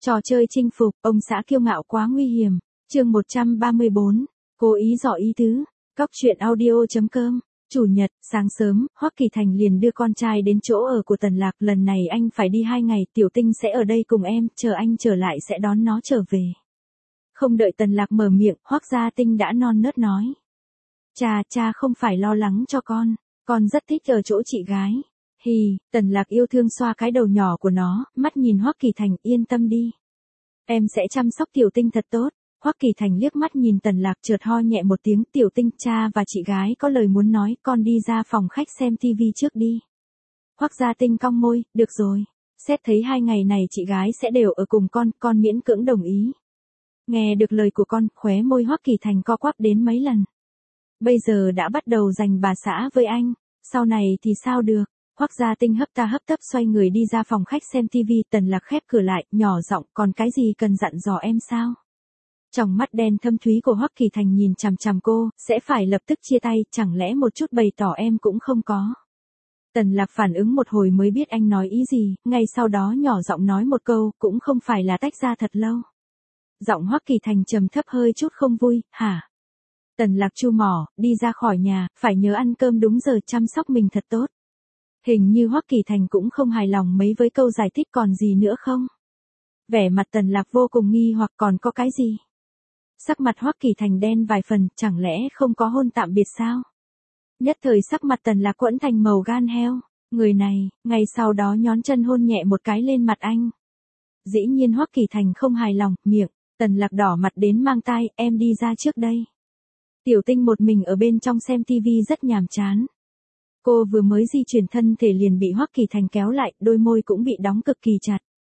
Trò chơi chinh phục, ông xã kiêu ngạo quá nguy hiểm. Chương 134. Cố ý dò ý tứ. Cóc truyện audio.com. Chủ nhật, sáng sớm, Hoắc Kỳ Thành liền đưa con trai đến chỗ ở của Tần Lạc. Lần này anh phải đi 2 ngày, Tiểu Tinh sẽ ở đây cùng em, chờ anh trở lại sẽ đón nó trở về. Không đợi Tần Lạc mở miệng, Hoắc Gia Tinh đã non nớt nói. Cha không phải lo lắng cho con rất thích ở chỗ chị gái. Hì, Tần Lạc yêu thương xoa cái đầu nhỏ của nó, mắt nhìn Hoắc Kỳ Thành, yên tâm đi. Em sẽ chăm sóc Tiểu Tinh thật tốt. Hoắc Kỳ Thành liếc mắt nhìn Tần Lạc chợt ho nhẹ một tiếng, Tiểu Tinh, cha và chị gái có lời muốn nói, con đi ra phòng khách xem tivi trước đi. Hoắc Gia Tinh cong môi, được rồi. Xét thấy 2 ngày này chị gái sẽ đều ở cùng con miễn cưỡng đồng ý. Nghe được lời của con, khóe môi Hoắc Kỳ Thành co quắp đến mấy lần. Bây giờ đã bắt đầu giành bà xã với anh, sau này thì sao được? Hoắc Gia Tinh hấp ta hấp tấp xoay người đi ra phòng khách xem tivi, Tần Lạc khép cửa lại, nhỏ giọng, còn cái gì cần dặn dò em sao? Trong mắt đen thâm thúy của Hoắc Kỳ Thành nhìn chằm chằm cô, sẽ phải lập tức chia tay, chẳng lẽ một chút bày tỏ em cũng không có? Tần Lạc phản ứng một hồi mới biết anh nói ý gì, ngay sau đó nhỏ giọng nói một câu, cũng không phải là tách ra thật lâu. Giọng Hoắc Kỳ Thành trầm thấp hơi chút không vui, hả? Tần Lạc chu mỏ, đi ra khỏi nhà, phải nhớ ăn cơm đúng giờ, chăm sóc mình thật tốt. Hình như Hoắc Kỳ Thành cũng không hài lòng mấy với câu giải thích, còn gì nữa không? Vẻ mặt Tần Lạc vô cùng nghi hoặc, còn có cái gì? Sắc mặt Hoắc Kỳ Thành đen vài phần, chẳng lẽ không có hôn tạm biệt sao? Nhất thời sắc mặt Tần Lạc quẫn thành màu gan heo, người này, ngay sau đó nhón chân hôn nhẹ một cái lên mặt anh. Dĩ nhiên Hoắc Kỳ Thành không hài lòng, miệng, Tần Lạc đỏ mặt đến mang tai, em đi ra trước đây. Tiểu Tinh một mình ở bên trong xem tivi rất nhàm chán. Cô vừa mới di chuyển thân thể liền bị Hoắc Kỳ Thành kéo lại, đôi môi cũng bị đóng cực kỳ chặt.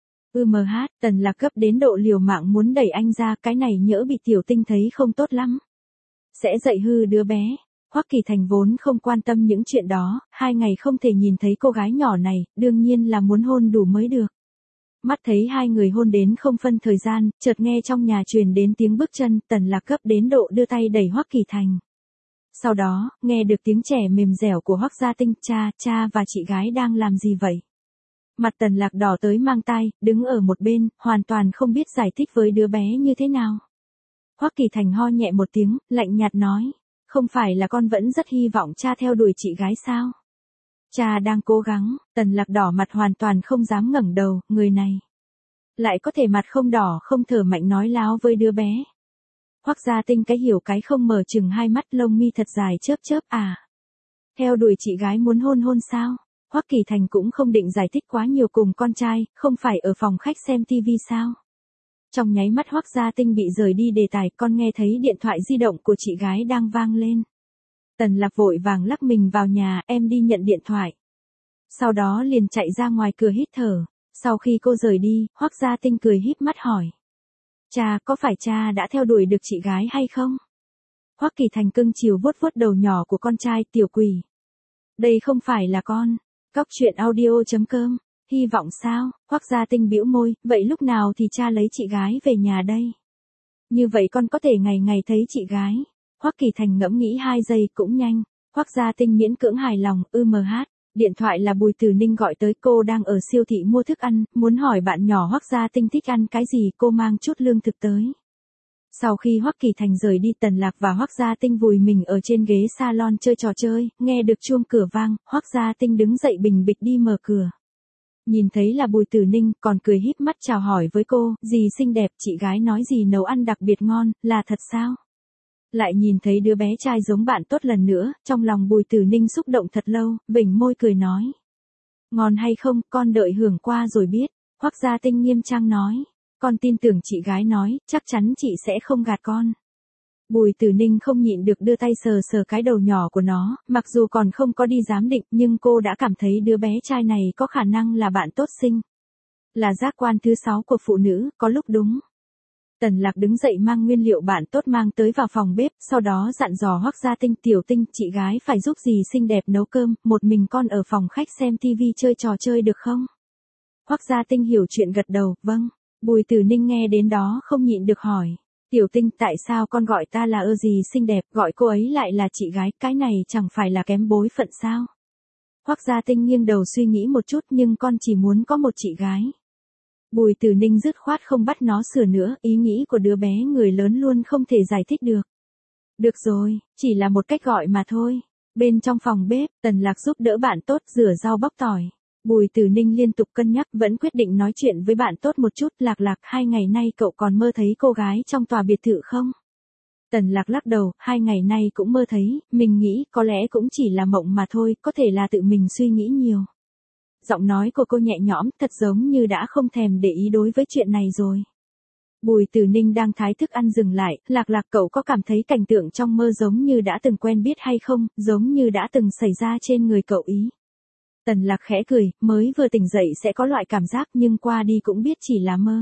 Tần Lạc gấp đến độ liều mạng muốn đẩy anh ra, cái này nhỡ bị Tiểu Tinh thấy không tốt lắm. Sẽ dạy hư đứa bé. Hoắc Kỳ Thành vốn không quan tâm những chuyện đó, 2 ngày không thể nhìn thấy cô gái nhỏ này, đương nhiên là muốn hôn đủ mới được. Mắt thấy 2 người hôn đến không phân thời gian, chợt nghe trong nhà truyền đến tiếng bước chân, Tần Lạc gấp đến độ đưa tay đẩy Hoắc Kỳ Thành. Sau đó, nghe được tiếng trẻ mềm dẻo của Hoắc Gia Tinh, cha và chị gái đang làm gì vậy? Mặt Tần Lạc đỏ tới mang tai, đứng ở một bên, hoàn toàn không biết giải thích với đứa bé như thế nào. Hoắc Kỳ Thành ho nhẹ một tiếng, lạnh nhạt nói, không phải là con vẫn rất hy vọng cha theo đuổi chị gái sao? Cha đang cố gắng. Tần Lạc đỏ mặt hoàn toàn không dám ngẩng đầu, người này lại có thể mặt không đỏ không thở mạnh nói láo với đứa bé. Hoắc Gia Tinh cái hiểu cái không, mở chừng 2 mắt, lông mi thật dài chớp à. Theo đuổi chị gái muốn hôn sao? Hoắc Kỳ Thành cũng không định giải thích quá nhiều cùng con trai, không phải ở phòng khách xem tivi sao? Trong nháy mắt Hoắc Gia Tinh bị rời đi đề tài, con nghe thấy điện thoại di động của chị gái đang vang lên. Tần Lạc vội vàng lắc mình vào nhà, em đi nhận điện thoại. Sau đó liền chạy ra ngoài cửa hít thở. Sau khi cô rời đi, Hoắc Gia Tinh cười híp mắt hỏi. Cha, có phải cha đã theo đuổi được chị gái hay không? Hoắc Kỳ Thành cưng chiều vuốt vuốt đầu nhỏ của con trai, tiểu quỷ. Đây không phải là con. Cóc truyện audio.com. Hy vọng sao? Hoắc Gia Tinh bĩu môi, vậy lúc nào thì cha lấy chị gái về nhà đây? Như vậy con có thể ngày ngày thấy chị gái. Hoắc Kỳ Thành ngẫm nghĩ 2 giây, cũng nhanh. Hoắc Gia Tinh miễn cưỡng hài lòng, Điện thoại là Bùi Từ Ninh gọi tới, cô đang ở siêu thị mua thức ăn, muốn hỏi bạn nhỏ Hoắc Gia Tinh thích ăn cái gì, cô mang chút lương thực tới. Sau khi Hoắc Kỳ Thành rời đi, Tần Lạc và Hoắc Gia Tinh vùi mình ở trên ghế salon chơi trò chơi, nghe được chuông cửa vang, Hoắc Gia Tinh đứng dậy bình bịch đi mở cửa. Nhìn thấy là Bùi Từ Ninh, còn cười híp mắt chào hỏi với cô, dì xinh đẹp, chị gái nói gì nấu ăn đặc biệt ngon, là thật sao? Lại nhìn thấy đứa bé trai giống bạn tốt lần nữa, trong lòng Bùi Từ Ninh xúc động thật lâu, vểnh môi cười nói. Ngon hay không, con đợi hưởng qua rồi biết. Hoắc Gia Tinh nghiêm trang nói. Con tin tưởng chị gái nói, chắc chắn chị sẽ không gạt con. Bùi Từ Ninh không nhịn được đưa tay sờ sờ cái đầu nhỏ của nó, mặc dù còn không có đi giám định, nhưng cô đã cảm thấy đứa bé trai này có khả năng là bạn tốt sinh. Là giác quan thứ 6 của phụ nữ, có lúc đúng. Tần Lạc đứng dậy mang nguyên liệu bạn tốt mang tới vào phòng bếp, sau đó dặn dò Hoắc Gia Tinh, Tiểu Tinh, chị gái phải giúp dì xinh đẹp nấu cơm, một mình con ở phòng khách xem tivi chơi trò chơi được không? Hoắc Gia Tinh hiểu chuyện gật đầu, vâng. Bùi Từ Ninh nghe đến đó không nhịn được hỏi. Tiểu Tinh, tại sao con gọi ta là dì xinh đẹp, gọi cô ấy lại là chị gái, cái này chẳng phải là kém bối phận sao? Hoắc Gia Tinh nghiêng đầu suy nghĩ một chút, nhưng con chỉ muốn có một chị gái. Bùi Tử Ninh dứt khoát không bắt nó sửa nữa, ý nghĩ của đứa bé người lớn luôn không thể giải thích được. Được rồi, chỉ là một cách gọi mà thôi. Bên trong phòng bếp, Tần Lạc giúp đỡ bạn tốt rửa rau bóc tỏi. Bùi Tử Ninh liên tục cân nhắc vẫn quyết định nói chuyện với bạn tốt một chút. Lạc 2 ngày nay cậu còn mơ thấy cô gái trong tòa biệt thự không? Tần Lạc lắc đầu, 2 ngày nay cũng mơ thấy, mình nghĩ có lẽ cũng chỉ là mộng mà thôi, có thể là tự mình suy nghĩ nhiều. Giọng nói của cô nhẹ nhõm, thật giống như đã không thèm để ý đối với chuyện này rồi. Bùi Tử Ninh đang thái thức ăn dừng lại, Lạc cậu có cảm thấy cảnh tượng trong mơ giống như đã từng quen biết hay không, giống như đã từng xảy ra trên người cậu ý. Tần Lạc khẽ cười, mới vừa tỉnh dậy sẽ có loại cảm giác nhưng qua đi cũng biết chỉ là mơ.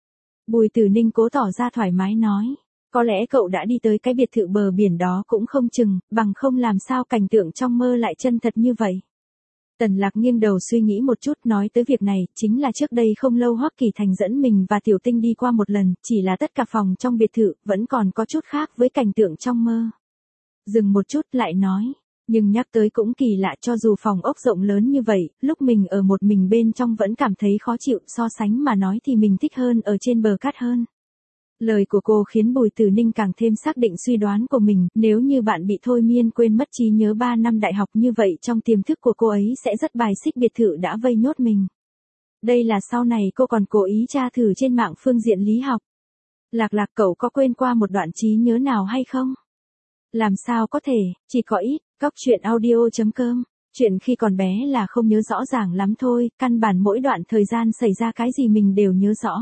Bùi Tử Ninh cố tỏ ra thoải mái nói, có lẽ cậu đã đi tới cái biệt thự bờ biển đó cũng không chừng, bằng không làm sao cảnh tượng trong mơ lại chân thật như vậy. Tần Lạc nghiêng đầu suy nghĩ một chút nói tới việc này, chính là trước đây không lâu Hoắc Kỳ Thành dẫn mình và Tiểu Tinh đi qua một lần, chỉ là tất cả phòng trong biệt thự, vẫn còn có chút khác với cảnh tượng trong mơ. Dừng một chút lại nói, nhưng nhắc tới cũng kỳ lạ cho dù phòng ốc rộng lớn như vậy, lúc mình ở một mình bên trong vẫn cảm thấy khó chịu, so sánh mà nói thì mình thích hơn ở trên bờ cát hơn. Lời của cô khiến Bùi Tử Ninh càng thêm xác định suy đoán của mình, nếu như bạn bị thôi miên quên mất trí nhớ 3 năm đại học như vậy trong tiềm thức của cô ấy sẽ rất bài xích biệt thự đã vây nhốt mình. Đây là sau này cô còn cố ý tra thử trên mạng phương diện lý học. Lạc cậu có quên qua một đoạn trí nhớ nào hay không? Làm sao có thể, chỉ có ít, Cóc truyện audio.com. Chuyện khi còn bé là không nhớ rõ ràng lắm thôi, căn bản mỗi đoạn thời gian xảy ra cái gì mình đều nhớ rõ.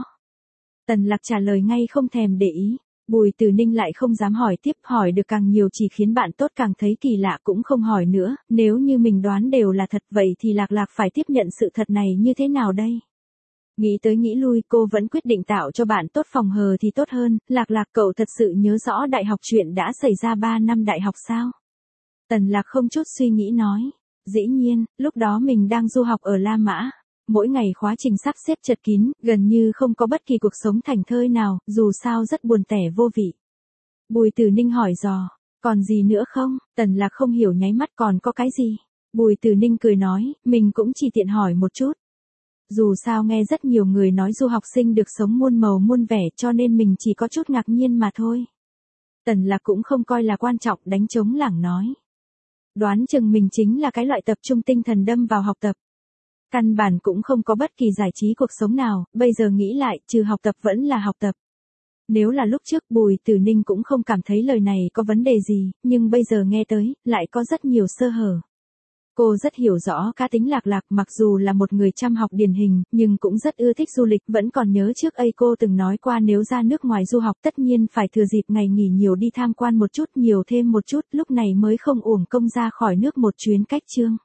Tần Lạc trả lời ngay không thèm để ý. Bùi Tử Ninh lại không dám hỏi tiếp, hỏi được càng nhiều chỉ khiến bạn tốt càng thấy kỳ lạ cũng không hỏi nữa, nếu như mình đoán đều là thật vậy thì Lạc phải tiếp nhận sự thật này như thế nào đây? Nghĩ tới nghĩ lui cô vẫn quyết định tạo cho bạn tốt phòng hờ thì tốt hơn. Lạc cậu thật sự nhớ rõ đại học chuyện đã xảy ra 3 năm đại học sao? Tần Lạc không chút suy nghĩ nói, dĩ nhiên, lúc đó mình đang du học ở La Mã. Mỗi ngày khóa trình sắp xếp chật kín, gần như không có bất kỳ cuộc sống thảnh thơi nào, dù sao rất buồn tẻ vô vị. Bùi Tử Ninh hỏi dò, còn gì nữa không? Tần Lạc không hiểu nháy mắt còn có cái gì? Bùi Tử Ninh cười nói, mình cũng chỉ tiện hỏi một chút. Dù sao nghe rất nhiều người nói du học sinh được sống muôn màu muôn vẻ cho nên mình chỉ có chút ngạc nhiên mà thôi. Tần Lạc cũng không coi là quan trọng đánh trống lảng nói. Đoán chừng mình chính là cái loại tập trung tinh thần đâm vào học tập. Căn bản cũng không có bất kỳ giải trí cuộc sống nào, bây giờ nghĩ lại, trừ học tập vẫn là học tập. Nếu là lúc trước Bùi Tử Ninh cũng không cảm thấy lời này có vấn đề gì, nhưng bây giờ nghe tới, lại có rất nhiều sơ hở. Cô rất hiểu rõ cá tính Lạc mặc dù là một người chăm học điển hình, nhưng cũng rất ưa thích du lịch, vẫn còn nhớ trước ấy cô từng nói qua nếu ra nước ngoài du học tất nhiên phải thừa dịp ngày nghỉ nhiều đi tham quan một chút, nhiều thêm một chút, lúc này mới không uổng công ra khỏi nước một chuyến cách chương.